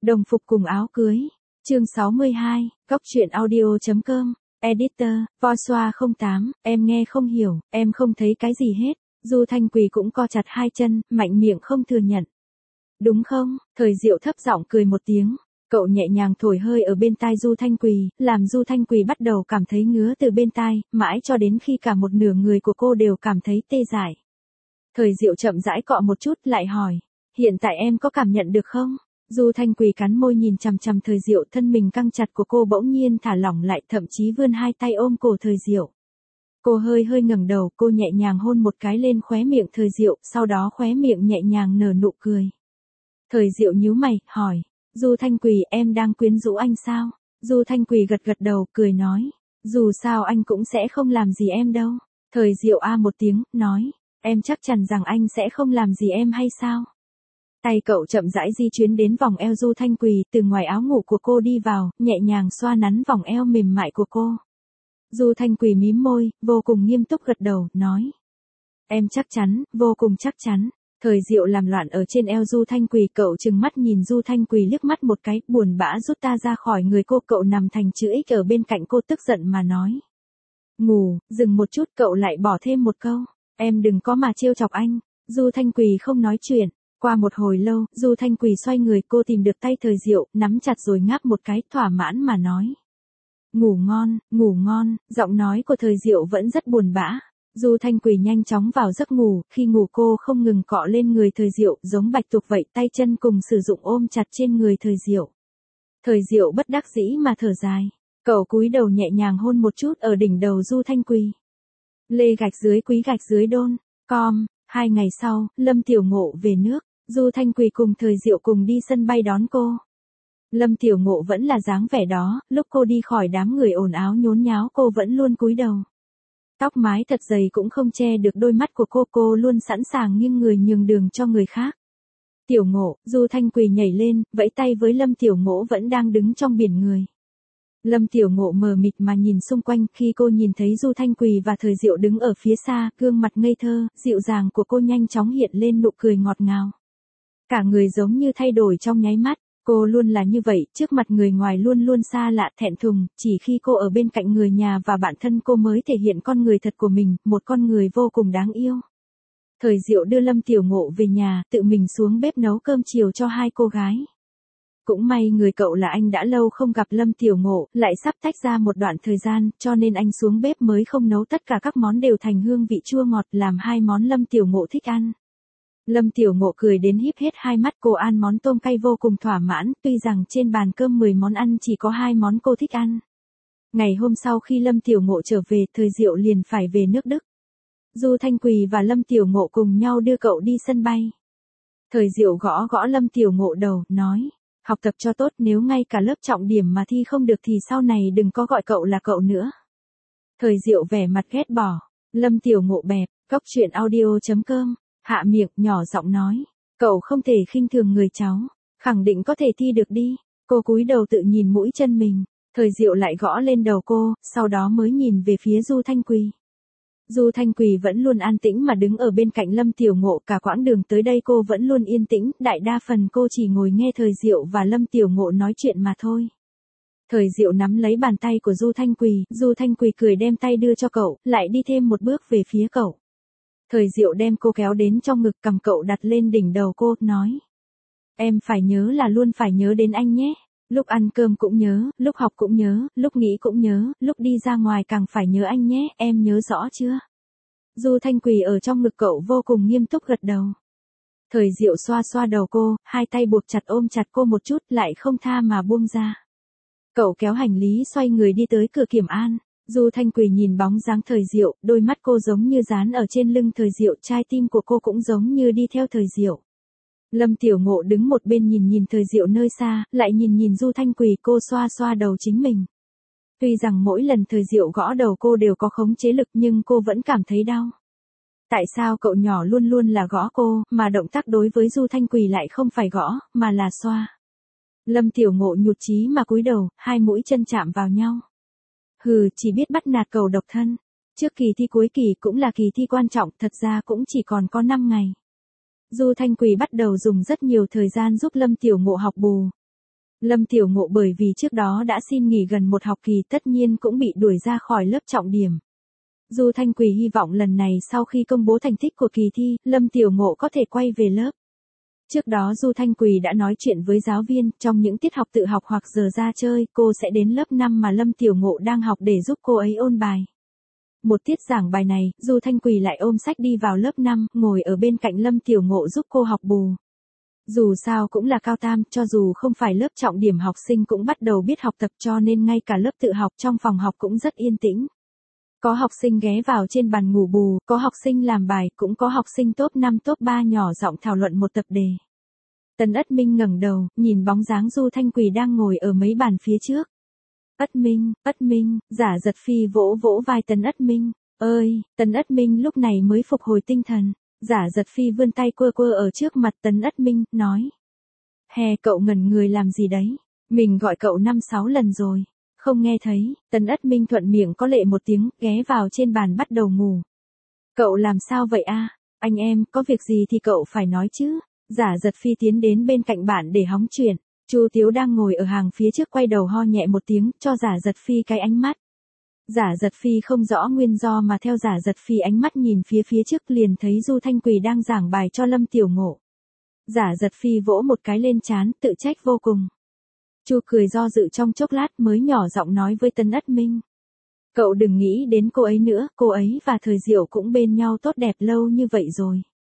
Đồng phục cùng áo cưới. Chương 62, Góc truyện audio.com. Editor, Voiceover 08, em nghe không hiểu, em không thấy cái gì hết. Du Thanh Quỳ cũng co chặt hai chân, mạnh miệng không thừa nhận. Đúng không? Thời Diệu thấp giọng cười một tiếng. Cậu nhẹ nhàng thổi hơi ở bên tai Du Thanh Quỳ, làm Du Thanh Quỳ bắt đầu cảm thấy ngứa từ bên tai, mãi cho đến khi cả một nửa người của cô đều cảm thấy tê dại. Thời Diệu chậm rãi cọ một chút lại hỏi, hiện tại em có cảm nhận được không? Du Thanh Quỳ cắn môi nhìn chằm chằm Thời Diệu, thân mình căng chặt của cô bỗng nhiên thả lỏng lại, thậm chí vươn hai tay ôm cổ Thời Diệu. Cô hơi ngẩng đầu, cô nhẹ nhàng hôn một cái lên khóe miệng Thời Diệu, sau đó khóe miệng nhẹ nhàng nở nụ cười. Thời Diệu nhíu mày, hỏi, Du Thanh Quỳ, em đang quyến rũ anh sao? Du Thanh Quỳ gật đầu, cười nói, dù sao anh cũng sẽ không làm gì em đâu. Thời Diệu a một tiếng, nói, em chắc chắn rằng anh sẽ không làm gì em hay sao? Tay cậu chậm rãi di chuyển đến vòng eo Du Thanh Quỳ, từ ngoài áo ngủ của cô đi vào, nhẹ nhàng xoa nắn vòng eo mềm mại của cô. Du Thanh Quỳ mím môi, vô cùng nghiêm túc gật đầu, nói, em chắc chắn, vô cùng chắc chắn. Thời Diệu làm loạn ở trên eo Du Thanh Quỳ, cậu trừng mắt nhìn Du Thanh Quỳ liếc mắt một cái, buồn bã rút ta ra khỏi người cô, cậu nằm thành chữ X ở bên cạnh cô tức giận mà nói. Ngủ, dừng một chút, cậu lại bỏ thêm một câu, em đừng có mà trêu chọc anh. Du Thanh Quỳ không nói chuyện. Qua một hồi lâu, Du Thanh Quỳ xoay người, cô tìm được tay Thời Diệu, nắm chặt rồi ngáp một cái, thỏa mãn mà nói. Ngủ ngon, giọng nói của Thời Diệu vẫn rất buồn bã. Du Thanh Quỳ nhanh chóng vào giấc ngủ, khi ngủ cô không ngừng cọ lên người Thời Diệu, giống bạch tuộc vậy, tay chân cùng sử dụng ôm chặt trên người Thời Diệu. Thời Diệu bất đắc dĩ mà thở dài. Cậu cúi đầu nhẹ nhàng hôn một chút ở đỉnh đầu Du Thanh Quỳ. Lê gạch dưới quý gạch dưới đôn, com. 2 ngày sau, Lâm Tiểu Ngộ về nước. Du Thanh Quỳ cùng Thời Diệu cùng đi sân bay đón cô. Lâm Tiểu Ngộ vẫn là dáng vẻ đó, lúc cô đi khỏi đám người ồn ào nhốn nháo cô vẫn luôn cúi đầu. Tóc mái thật dày cũng không che được đôi mắt của cô luôn sẵn sàng nghiêng người nhường đường cho người khác. Tiểu Ngộ, Du Thanh Quỳ nhảy lên, vẫy tay với Lâm Tiểu Ngộ vẫn đang đứng trong biển người. Lâm Tiểu Ngộ mờ mịt mà nhìn xung quanh, khi cô nhìn thấy Du Thanh Quỳ và Thời Diệu đứng ở phía xa, gương mặt ngây thơ, dịu dàng của cô nhanh chóng hiện lên nụ cười ngọt ngào. Cả người giống như thay đổi trong nháy mắt, cô luôn là như vậy, trước mặt người ngoài luôn luôn xa lạ thẹn thùng, chỉ khi cô ở bên cạnh người nhà và bạn thân cô mới thể hiện con người thật của mình, một con người vô cùng đáng yêu. Thời Diệu đưa Lâm Tiểu Ngộ về nhà, tự mình xuống bếp nấu cơm chiều cho hai cô gái. Cũng may người cậu là anh đã lâu không gặp Lâm Tiểu Ngộ, lại sắp tách ra một đoạn thời gian, cho nên anh xuống bếp mới không nấu tất cả các món đều thành hương vị chua ngọt, làm hai món Lâm Tiểu Ngộ thích ăn. Lâm Tiểu Ngộ cười đến híp hết hai mắt, cô ăn món tôm cay vô cùng thỏa mãn, tuy rằng trên bàn cơm 10 món ăn chỉ có 2 món cô thích ăn. Ngày hôm sau khi Lâm Tiểu Ngộ trở về, Thời Diệu liền phải về nước Đức. Du Thanh Quỳ và Lâm Tiểu Ngộ cùng nhau đưa cậu đi sân bay. Thời Diệu gõ gõ Lâm Tiểu Ngộ đầu, nói, học tập cho tốt, nếu ngay cả lớp trọng điểm mà thi không được thì sau này đừng có gọi cậu là cậu nữa. Thời Diệu vẻ mặt ghét bỏ. Lâm Tiểu Ngộ bẹp, Góc truyện audio.com. Hạ miệng, nhỏ giọng nói, cậu không thể khinh thường người cháu, khẳng định có thể thi được đi. Cô cúi đầu tự nhìn mũi chân mình, Thời Diệu lại gõ lên đầu cô, sau đó mới nhìn về phía Du Thanh Quỳ. Du Thanh Quỳ vẫn luôn an tĩnh mà đứng ở bên cạnh Lâm Tiểu Ngộ, cả quãng đường tới đây cô vẫn luôn yên tĩnh, đại đa phần cô chỉ ngồi nghe Thời Diệu và Lâm Tiểu Ngộ nói chuyện mà thôi. Thời Diệu nắm lấy bàn tay của Du Thanh Quỳ cười đem tay đưa cho cậu, lại đi thêm một bước về phía cậu. Thời Diệu đem cô kéo đến trong ngực, cầm cậu đặt lên đỉnh đầu cô, nói. Em phải nhớ là luôn phải nhớ đến anh nhé. Lúc ăn cơm cũng nhớ, lúc học cũng nhớ, lúc nghĩ cũng nhớ, lúc đi ra ngoài càng phải nhớ anh nhé, em nhớ rõ chưa? Du Thanh Quỳ ở trong ngực cậu vô cùng nghiêm túc gật đầu. Thời Diệu xoa xoa đầu cô, hai tay buộc chặt ôm chặt cô một chút, lại không tha mà buông ra. Cậu kéo hành lý xoay người đi tới cửa kiểm an. Du Thanh Quỳ nhìn bóng dáng Thời Diệu, đôi mắt cô giống như dán ở trên lưng Thời Diệu, trái tim của cô cũng giống như đi theo Thời Diệu. Lâm Tiểu Ngộ đứng một bên nhìn Thời Diệu nơi xa, lại nhìn Du Thanh Quỳ, cô xoa xoa đầu chính mình. Tuy rằng mỗi lần Thời Diệu gõ đầu cô đều có khống chế lực nhưng cô vẫn cảm thấy đau. Tại sao cậu nhỏ luôn luôn là gõ cô, mà động tác đối với Du Thanh Quỳ lại không phải gõ, mà là xoa. Lâm Tiểu Ngộ nhụt chí mà cúi đầu, hai mũi chân chạm vào nhau. Hừ, chỉ biết bắt nạt cậu độc thân. Trước kỳ thi cuối kỳ cũng là kỳ thi quan trọng, thật ra cũng chỉ còn có 5 ngày. Du Thanh Quỳ bắt đầu dùng rất nhiều thời gian giúp Lâm Tiểu Ngộ học bù. Lâm Tiểu Ngộ bởi vì trước đó đã xin nghỉ gần một học kỳ tất nhiên cũng bị đuổi ra khỏi lớp trọng điểm. Du Thanh Quỳ hy vọng lần này sau khi công bố thành tích của kỳ thi, Lâm Tiểu Ngộ có thể quay về lớp. Trước đó Du Thanh Quỳ đã nói chuyện với giáo viên, trong những tiết học tự học hoặc giờ ra chơi, cô sẽ đến lớp 5 mà Lâm Tiểu Ngộ đang học để giúp cô ấy ôn bài. Một tiết giảng bài này, Du Thanh Quỳ lại ôm sách đi vào lớp 5, ngồi ở bên cạnh Lâm Tiểu Ngộ giúp cô học bù. Dù sao cũng là cao tam, cho dù không phải lớp trọng điểm học sinh cũng bắt đầu biết học tập cho nên ngay cả lớp tự học trong phòng học cũng rất yên tĩnh. Có học sinh ghé vào trên bàn ngủ bù, có học sinh làm bài, cũng có học sinh top 5 top 3 nhỏ giọng thảo luận một tập đề. Tần Ất Minh ngẩng đầu, nhìn bóng dáng Du Thanh Quỳ đang ngồi ở mấy bàn phía trước. Ất Minh, Giả Giật Phi vỗ vỗ vai Tần Ất Minh. Ơi, Tần Ất Minh lúc này mới phục hồi tinh thần. Giả Giật Phi vươn tay quơ quơ ở trước mặt Tần Ất Minh, nói. Hè, cậu ngẩn người làm gì đấy? Mình gọi cậu 5-6 lần rồi. Không nghe thấy. Tần Ất Minh thuận miệng có lệ một tiếng, ghé vào trên bàn bắt đầu ngủ. Cậu làm sao vậy a? Anh em, có việc gì thì cậu phải nói chứ. Giả Giật Phi tiến đến bên cạnh bạn để hóng chuyện. Chu Tiếu đang ngồi ở hàng phía trước quay đầu ho nhẹ một tiếng, cho Giả Giật Phi cái ánh mắt. Giả Giật Phi không rõ nguyên do mà theo Giả Giật Phi ánh mắt nhìn phía trước liền thấy Du Thanh Quỳ đang giảng bài cho Lâm Tiểu Ngộ. Giả Giật Phi vỗ một cái lên trán, tự trách vô cùng. Chu cười do dự trong chốc lát mới nhỏ giọng nói với Tần Ất Minh. Cậu đừng nghĩ đến cô ấy nữa, cô ấy và Thời Diệu cũng bên nhau tốt đẹp lâu như vậy rồi.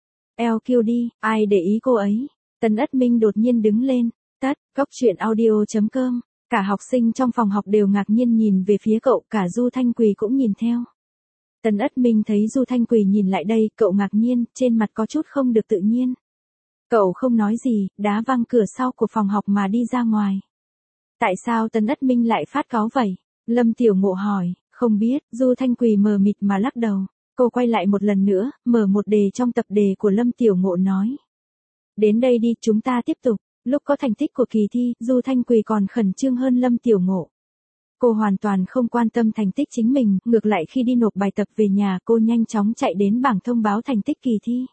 LQ đi, ai để ý cô ấy. Tần Ất Minh đột nhiên đứng lên. Tắt, góc truyện audio.com. Cả học sinh trong phòng học đều ngạc nhiên nhìn về phía cậu, cả Du Thanh Quỳ cũng nhìn theo. Tần Ất Minh thấy Du Thanh Quỳ nhìn lại đây, cậu ngạc nhiên, trên mặt có chút không được tự nhiên. Cậu không nói gì, đá văng cửa sau của phòng học mà đi ra ngoài. Tại sao Tần Ất Minh lại phát cáu vậy? Lâm Tiểu Ngộ hỏi, không biết, Du Thanh Quỳ mờ mịt mà lắc đầu. Cô quay lại một lần nữa, mở một đề trong tập đề của Lâm Tiểu Ngộ nói. Đến đây đi, chúng ta tiếp tục. Lúc có thành tích của kỳ thi, Du Thanh Quỳ còn khẩn trương hơn Lâm Tiểu Ngộ. Cô hoàn toàn không quan tâm thành tích chính mình, ngược lại khi đi nộp bài tập về nhà cô nhanh chóng chạy đến bảng thông báo thành tích kỳ thi.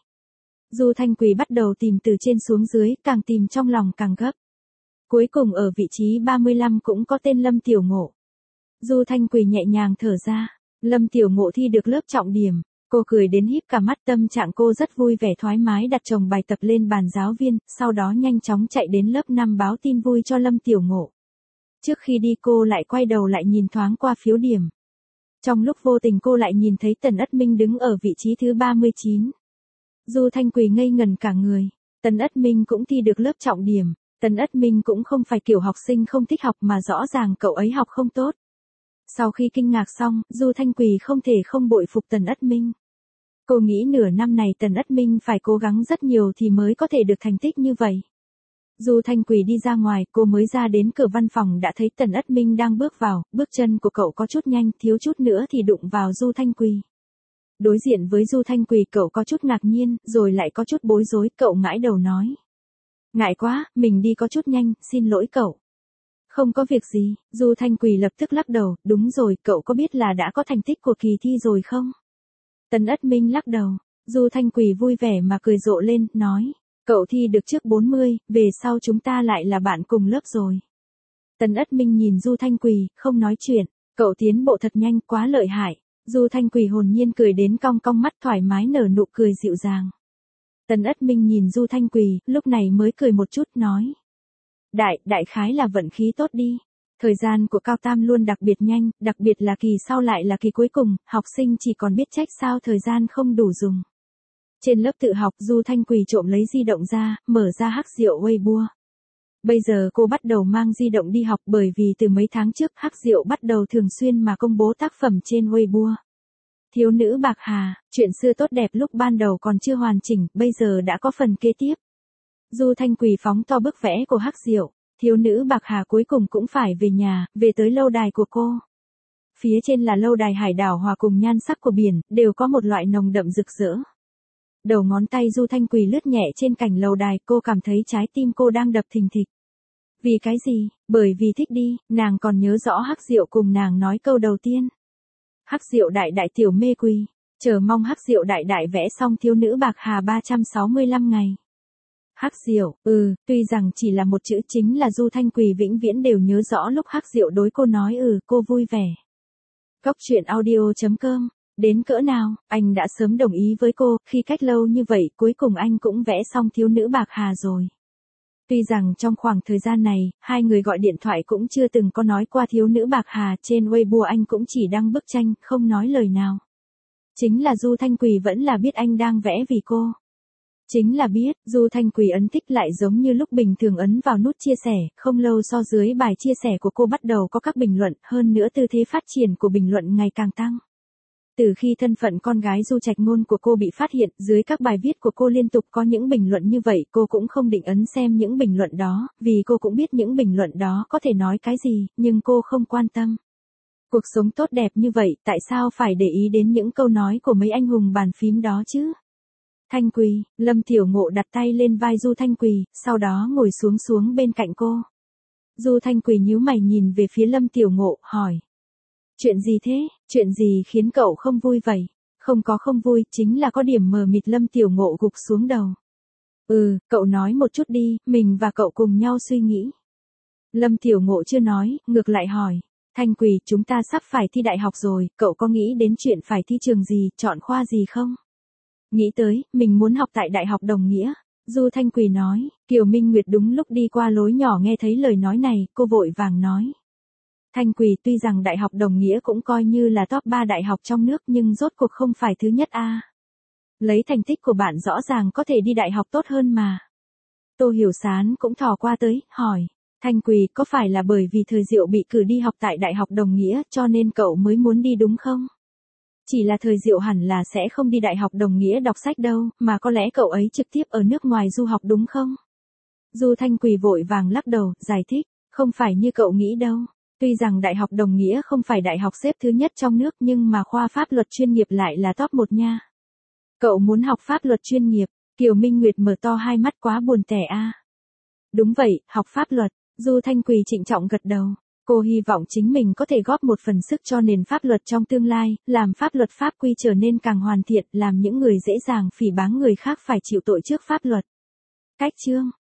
Du Thanh Quỳ bắt đầu tìm từ trên xuống dưới, càng tìm trong lòng càng gấp. Cuối cùng ở vị trí 35 cũng có tên Lâm Tiểu Ngộ. Du Thanh Quỳ nhẹ nhàng thở ra, Lâm Tiểu Ngộ thi được lớp trọng điểm. Cô cười đến híp cả mắt, tâm trạng cô rất vui vẻ thoải mái đặt chồng bài tập lên bàn giáo viên, sau đó nhanh chóng chạy đến lớp 5 báo tin vui cho Lâm Tiểu Ngộ. Trước khi đi cô lại quay đầu lại nhìn thoáng qua phiếu điểm. Trong lúc vô tình cô lại nhìn thấy Tần Ất Minh đứng ở vị trí thứ 39. Du Thanh Quỳ ngây ngần cả người. Tần Ất Minh cũng thi được lớp trọng điểm. Tần Ất Minh cũng không phải kiểu học sinh không thích học mà rõ ràng cậu ấy học không tốt. Sau khi kinh ngạc xong, Du Thanh Quỳ không thể không bội phục Tần Ất Minh. Cô nghĩ nửa năm này Tần Ất Minh phải cố gắng rất nhiều thì mới có thể được thành tích như vậy. Du Thanh Quỳ đi ra ngoài, cô mới ra đến cửa văn phòng đã thấy Tần Ất Minh đang bước vào, bước chân của cậu có chút nhanh, thiếu chút nữa thì đụng vào Du Thanh Quỳ. Đối diện với Du Thanh Quỳ cậu có chút ngạc nhiên, rồi lại có chút bối rối, cậu ngãi đầu nói. Ngại quá, mình đi có chút nhanh, xin lỗi cậu. Không có việc gì, Du Thanh Quỳ lập tức lắc đầu, đúng rồi, cậu có biết là đã có thành tích của kỳ thi rồi không? Tần Ất Minh lắc đầu, Du Thanh Quỳ vui vẻ mà cười rộ lên, nói, cậu thi được trước 40, về sau chúng ta lại là bạn cùng lớp rồi. Tần Ất Minh nhìn Du Thanh Quỳ, không nói chuyện, cậu tiến bộ thật nhanh, quá lợi hại. Du Thanh Quỳ hồn nhiên cười đến cong cong mắt thoải mái nở nụ cười dịu dàng. Tần Ất Minh nhìn Du Thanh Quỳ, lúc này mới cười một chút, nói. Đại khái là vận khí tốt đi. Thời gian của cao tam luôn đặc biệt nhanh, đặc biệt là kỳ sau lại là kỳ cuối cùng, học sinh chỉ còn biết trách sao thời gian không đủ dùng. Trên lớp tự học Du Thanh Quỳ trộm lấy di động ra, mở ra Hắc Diệu Weibo. Bây giờ cô bắt đầu mang di động đi học bởi vì từ mấy tháng trước Hắc Diệu bắt đầu thường xuyên mà công bố tác phẩm trên Weibo. Thiếu nữ Bạc Hà, chuyện xưa tốt đẹp lúc ban đầu còn chưa hoàn chỉnh, bây giờ đã có phần kế tiếp. Du Thanh Quỳ phóng to bức vẽ của Hắc Diệu, thiếu nữ Bạc Hà cuối cùng cũng phải về nhà, về tới lâu đài của cô. Phía trên là lâu đài hải đảo hòa cùng nhan sắc của biển, đều có một loại nồng đậm rực rỡ. Đầu ngón tay Du Thanh Quỳ lướt nhẹ trên cảnh lầu đài, cô cảm thấy trái tim cô đang đập thình thịch. Vì cái gì? Bởi vì thích đi, nàng còn nhớ rõ Hắc Diệu cùng nàng nói câu đầu tiên. Hắc Diệu đại đại tiểu mê quỳ, chờ mong Hắc Diệu đại đại vẽ xong thiếu nữ Bạc Hà 365 ngày. Hắc Diệu, tuy rằng chỉ là một chữ chính là Du Thanh Quỳ vĩnh viễn đều nhớ rõ lúc Hắc Diệu đối cô nói cô vui vẻ. Cóc truyện audio.com, đến cỡ nào, anh đã sớm đồng ý với cô, khi cách lâu như vậy cuối cùng anh cũng vẽ xong thiếu nữ bạc hà rồi. Tuy rằng trong khoảng thời gian này, hai người gọi điện thoại cũng chưa từng có nói qua thiếu nữ bạc hà, trên Weibo anh cũng chỉ đăng bức tranh, không nói lời nào. Chính là Du Thanh Quỳ vẫn là biết anh đang vẽ vì cô. Chính là biết, Du Thanh Quỳ ấn thích lại giống như lúc bình thường ấn vào nút chia sẻ, không lâu sau dưới bài chia sẻ của cô bắt đầu có các bình luận, hơn nữa tư thế phát triển của bình luận ngày càng tăng. Từ khi thân phận con gái Du Trạch Ngôn của cô bị phát hiện, dưới các bài viết của cô liên tục có những bình luận như vậy, cô cũng không định ấn xem những bình luận đó, vì cô cũng biết những bình luận đó có thể nói cái gì, nhưng cô không quan tâm. Cuộc sống tốt đẹp như vậy, tại sao phải để ý đến những câu nói của mấy anh hùng bàn phím đó chứ? Thanh Quỳ, Lâm Tiểu Ngộ đặt tay lên vai Du Thanh Quỳ, sau đó ngồi xuống bên cạnh cô. Du Thanh Quỳ nhíu mày nhìn về phía Lâm Tiểu Ngộ, hỏi. Chuyện gì thế, chuyện gì khiến cậu không vui vậy? Không có không vui, chính là có điểm mờ mịt. Lâm Tiểu Ngộ gục xuống đầu. Cậu nói một chút đi, mình và cậu cùng nhau suy nghĩ. Lâm Tiểu Ngộ chưa nói, ngược lại hỏi. Thanh Quỳ, chúng ta sắp phải thi đại học rồi, cậu có nghĩ đến chuyện phải thi trường gì, chọn khoa gì không? Nghĩ tới, mình muốn học tại Đại học Đồng Nghĩa. Du Thanh Quỳ nói. Kiều Minh Nguyệt đúng lúc đi qua lối nhỏ nghe thấy lời nói này, cô vội vàng nói. Thanh Quỳ, tuy rằng Đại học Đồng Nghĩa cũng coi như là top 3 đại học trong nước nhưng rốt cuộc không phải thứ nhất a. Lấy thành tích của bạn rõ ràng có thể đi đại học tốt hơn mà. Tô Hiểu Sán cũng thò qua tới, hỏi. Thanh Quỳ, có phải là bởi vì Thời Diệu bị cử đi học tại Đại học Đồng Nghĩa cho nên cậu mới muốn đi đúng không? Chỉ là Thời Diệu hẳn là sẽ không đi Đại học Đồng Nghĩa đọc sách đâu, mà có lẽ cậu ấy trực tiếp ở nước ngoài du học đúng không? Du Thanh Quỳ vội vàng lắc đầu, giải thích, không phải như cậu nghĩ đâu. Tuy rằng Đại học Đồng Nghĩa không phải đại học xếp thứ nhất trong nước nhưng mà khoa pháp luật chuyên nghiệp lại là top 1 nha. Cậu muốn học pháp luật chuyên nghiệp, Kiều Minh Nguyệt mở to hai mắt, quá buồn tẻ a. Đúng vậy, học pháp luật, Du Thanh Quỳ trịnh trọng gật đầu. Cô hy vọng chính mình có thể góp một phần sức cho nền pháp luật trong tương lai, làm pháp luật pháp quy trở nên càng hoàn thiện, làm những người dễ dàng phỉ báng người khác phải chịu tội trước pháp luật. Cách chương